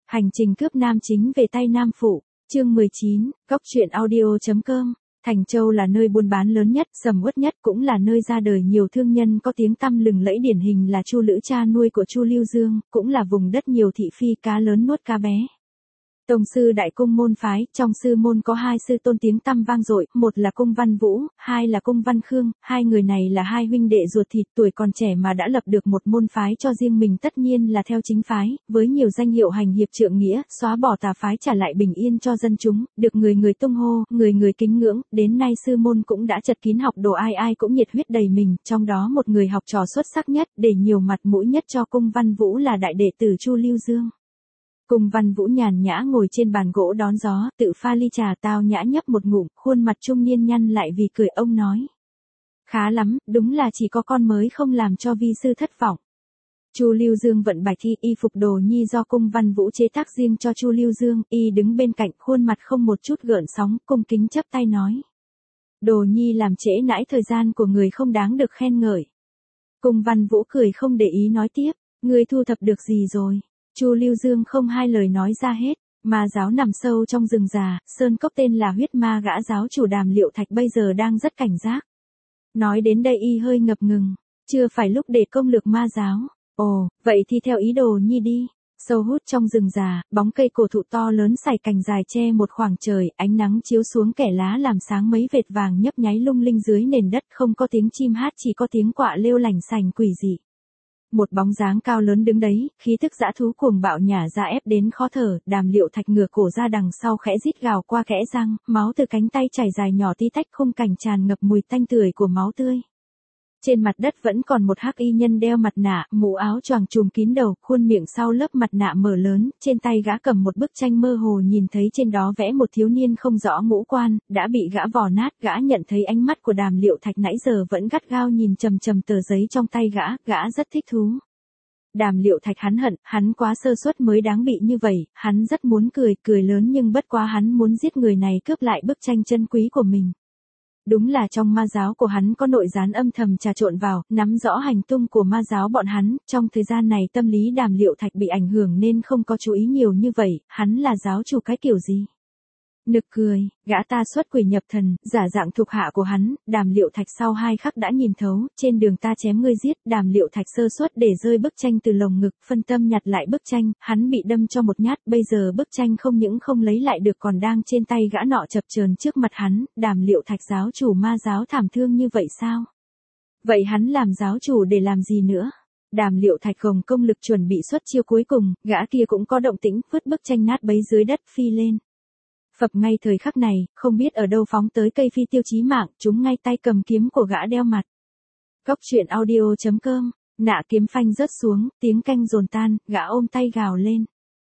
Hành trình cướp nam chính về tay nam phụ, chương 19, góc truyện audio.com. Thành Châu là nơi buôn bán lớn nhất, sầm uất nhất, cũng là nơi ra đời nhiều thương nhân có tiếng tăm lừng lẫy, điển hình là Chu Lữ, cha nuôi của Chu Lưu Dương, cũng là vùng đất nhiều thị phi cá lớn nuốt cá bé. Tông sư đại cung môn phái, trong sư môn có hai sư tôn tiếng tăm vang dội, một là Cung Văn Vũ, hai là Cung Văn Khương, hai người này là hai huynh đệ ruột thịt, tuổi còn trẻ mà đã lập được một môn phái cho riêng mình, tất nhiên là theo chính phái, với nhiều danh hiệu hành hiệp trượng nghĩa, xóa bỏ tà phái, trả lại bình yên cho dân chúng, được người người tung hô, người người kính ngưỡng. Đến nay sư môn cũng đã chật kín học đồ, ai ai cũng nhiệt huyết đầy mình, trong đó một người học trò xuất sắc nhất, để nhiều mặt mũi nhất cho Cung Văn Vũ là đại đệ tử Chu Lưu Dương. Cung Văn Vũ nhàn nhã ngồi trên bàn gỗ đón gió, tự pha ly trà, tao nhã nhấp một ngụm, khuôn mặt trung niên nhăn lại vì cười. Ông nói: khá lắm, đúng là chỉ có con mới không làm cho vi sư thất vọng. Chu Lưu Dương vận bạch thi y phục đồ nhi do Cung Văn Vũ chế tác riêng cho Chu Lưu Dương, y đứng bên cạnh, khuôn mặt không một chút gợn sóng, cung kính chắp tay nói: đồ nhi làm trễ nãi thời gian của người, không đáng được khen ngợi. Cung Văn Vũ cười không để ý nói tiếp: ngươi thu thập được gì rồi? Chu Lưu Dương không hai lời nói ra hết. Ma giáo nằm sâu trong rừng già, sơn cốc, tên là huyết ma, gã giáo chủ Đàm Liệu Thạch bây giờ đang rất cảnh giác. Nói đến đây y hơi ngập ngừng, chưa phải lúc để công lược ma giáo. Ồ, vậy thì theo ý đồ nhi đi. Sâu hút trong rừng già, bóng cây cổ thụ to lớn sải cành dài che một khoảng trời, ánh nắng chiếu xuống kẻ lá làm sáng mấy vệt vàng nhấp nháy lung linh dưới nền đất, không có tiếng chim hát, chỉ có tiếng quạ lêu lành sành quỷ dị. Một bóng dáng cao lớn đứng đấy, khí tức dã thú cuồng bạo nhả ra ép đến khó thở. Đàm Liệu Thạch ngửa cổ ra đằng sau khẽ rít gào qua kẽ răng, máu từ cánh tay chảy dài nhỏ tí tách, khung cảnh tràn ngập mùi tanh tưởi của máu tươi. Trên mặt đất vẫn còn một hắc y nhân đeo mặt nạ, mũ áo choàng trùm kín đầu, khuôn miệng sau lớp mặt nạ mở lớn, trên tay gã cầm một bức tranh mơ hồ, nhìn thấy trên đó vẽ một thiếu niên không rõ ngũ quan, đã bị gã vò nát. Gã nhận thấy ánh mắt của Đàm Liệu Thạch nãy giờ vẫn gắt gao nhìn chằm chằm tờ giấy trong tay gã rất thích thú. Đàm Liệu Thạch hắn hận, hắn quá sơ suất mới đáng bị như vậy, hắn rất muốn cười lớn, nhưng bất quá hắn muốn giết người này, cướp lại bức tranh chân quý của mình. Đúng là trong ma giáo của hắn có nội gián âm thầm trà trộn vào, nắm rõ hành tung của ma giáo bọn hắn. Trong thời gian này tâm lý Đàm Liệu Thạch bị ảnh hưởng nên không có chú ý nhiều như vậy. Hắn là giáo chủ cái kiểu gì? Nực cười, gã ta xuất quỷ nhập thần, giả dạng thuộc hạ của hắn. Đàm Liệu Thạch sau 2 khắc đã nhìn thấu, trên đường ta chém ngươi giết. Đàm Liệu Thạch sơ suất để rơi bức tranh từ lồng ngực, phân tâm nhặt lại bức tranh, hắn bị đâm cho một nhát, bây giờ bức tranh không những không lấy lại được còn đang trên tay gã nọ chập chờn trước mặt hắn. Đàm Liệu Thạch giáo chủ ma giáo thảm thương như vậy sao? Vậy hắn làm giáo chủ để làm gì nữa? Đàm Liệu Thạch gồng công lực chuẩn bị xuất chiêu cuối cùng, gã kia cũng có động tĩnh, vứt bức tranh nát bấy dưới đất, phi lên. Phập ngay thời khắc này, không biết ở đâu phóng tới cây phi tiêu chí mạng, trúng ngay tay cầm kiếm của gã đeo mặt. Góc truyện audio.com. Nạ kiếm phanh rớt xuống, tiếng canh dồn tan, gã ôm tay gào lên: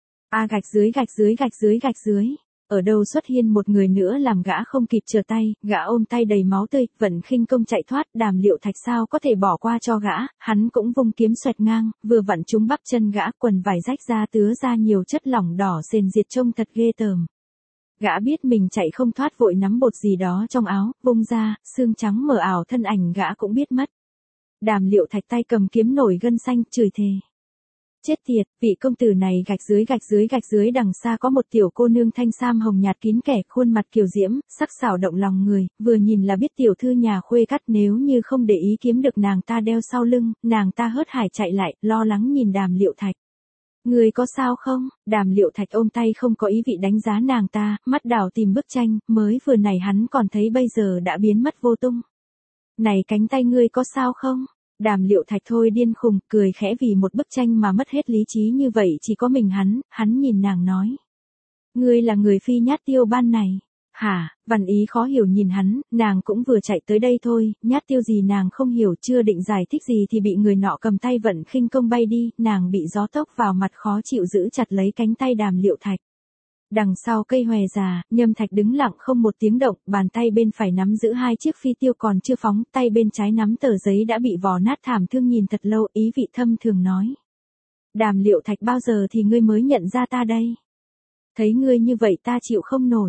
a gạch dưới gạch dưới gạch dưới gạch dưới. Ở đâu xuất hiện một người nữa làm gã không kịp trở tay, gã ôm tay đầy máu tươi, vận khinh công chạy thoát. Đàm Liệu Thạch sao có thể bỏ qua cho gã, hắn cũng vung kiếm xoẹt ngang, vừa vặn trúng bắp chân gã, quần vải rách ra tứa ra nhiều chất lỏng đỏ sền diệt, trông thật ghê tởm. Gã biết mình chạy không thoát, vội nắm bột gì đó trong áo, vung ra, xương trắng mờ ảo, thân ảnh gã cũng biết mất. Đàm Liệu Thạch tay cầm kiếm nổi gân xanh, chửi thề: chết tiệt, vị công tử này gạch dưới gạch dưới gạch dưới. Đằng xa có một tiểu cô nương thanh sam hồng nhạt kín kẻ, khuôn mặt kiều diễm, sắc sảo động lòng người, vừa nhìn là biết tiểu thư nhà khuê cắt. Nếu như không để ý kiếm được nàng ta đeo sau lưng, nàng ta hớt hải chạy lại, lo lắng nhìn Đàm Liệu Thạch: người có sao không? Đàm Liệu Thạch ôm tay không có ý vị đánh giá nàng ta, mắt đảo tìm bức tranh, mới vừa này hắn còn thấy bây giờ đã biến mất vô tung. Này cánh tay ngươi có sao không? Đàm Liệu Thạch thôi điên khùng, cười khẽ, vì một bức tranh mà mất hết lý trí như vậy chỉ có mình hắn nhìn nàng nói: ngươi là người phi nhát tiêu ban này. Hả? Văn Ý khó hiểu nhìn hắn, nàng cũng vừa chạy tới đây thôi, nhát tiêu gì nàng không hiểu, chưa định giải thích gì thì bị người nọ cầm tay vận khinh công bay đi, nàng bị gió tốc vào mặt khó chịu, giữ chặt lấy cánh tay Đàm Liệu Thạch. Đằng sau cây hòe già, Nhâm Thạch đứng lặng không một tiếng động, bàn tay bên phải nắm giữ 2 chiếc phi tiêu còn chưa phóng, tay bên trái nắm tờ giấy đã bị vò nát, thảm thương nhìn thật lâu, ý vị thâm thường nói: Đàm Liệu Thạch, bao giờ thì ngươi mới nhận ra ta đây? Thấy ngươi như vậy ta chịu không nổi.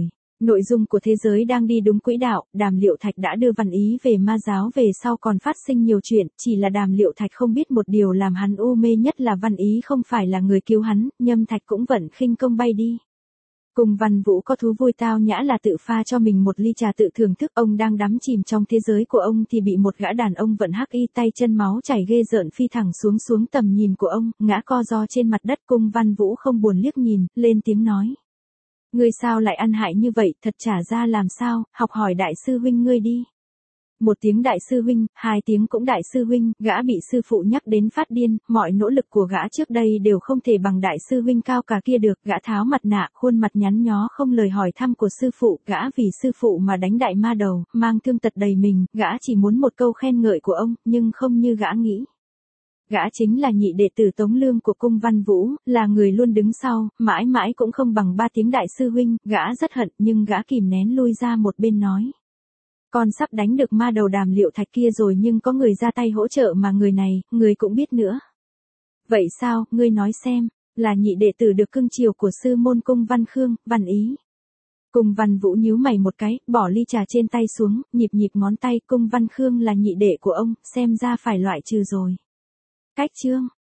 Nội dung của thế giới đang đi đúng quỹ đạo, Đàm Liệu Thạch đã đưa Văn Ý về ma giáo về sau còn phát sinh nhiều chuyện, chỉ là Đàm Liệu Thạch không biết một điều làm hắn u mê nhất là Văn Ý không phải là người cứu hắn, Nhâm Thạch cũng vận khinh công bay đi. Cùng Văn Vũ có thú vui tao nhã là tự pha cho mình một ly trà tự thưởng thức, ông đang đắm chìm trong thế giới của ông thì bị một gã đàn ông vận hắc y tay chân máu chảy ghê rợn phi thẳng xuống tầm nhìn của ông, ngã co ro trên mặt đất. Cung Văn Vũ không buồn liếc nhìn, lên tiếng nói. Ngươi sao lại ăn hại như vậy, thật trả ra làm sao, học hỏi đại sư huynh ngươi đi. Một tiếng đại sư huynh, hai tiếng cũng đại sư huynh, gã bị sư phụ nhắc đến phát điên, mọi nỗ lực của gã trước đây đều không thể bằng đại sư huynh cao cả kia được, gã tháo mặt nạ, khuôn mặt nhắn nhó không lời hỏi thăm của sư phụ, gã vì sư phụ mà đánh đại ma đầu, mang thương tật đầy mình, gã chỉ muốn một câu khen ngợi của ông, nhưng không như gã nghĩ. Gã chính là nhị đệ tử Tống Lương của Cung Văn Vũ, là người luôn đứng sau, mãi mãi cũng không bằng ba tiếng đại sư huynh, gã rất hận nhưng gã kìm nén lui ra một bên nói. Con sắp đánh được ma đầu Đàm Liệu Thạch kia rồi nhưng có người ra tay hỗ trợ mà người này, người cũng biết nữa. Vậy sao, ngươi nói xem, là nhị đệ tử được cưng chiều của sư môn Cung Văn Khương, Văn Ý. Cung Văn Vũ nhíu mày một cái, bỏ ly trà trên tay xuống, nhịp ngón tay. Cung Văn Khương là nhị đệ của ông, xem ra phải loại trừ rồi. Cách chương.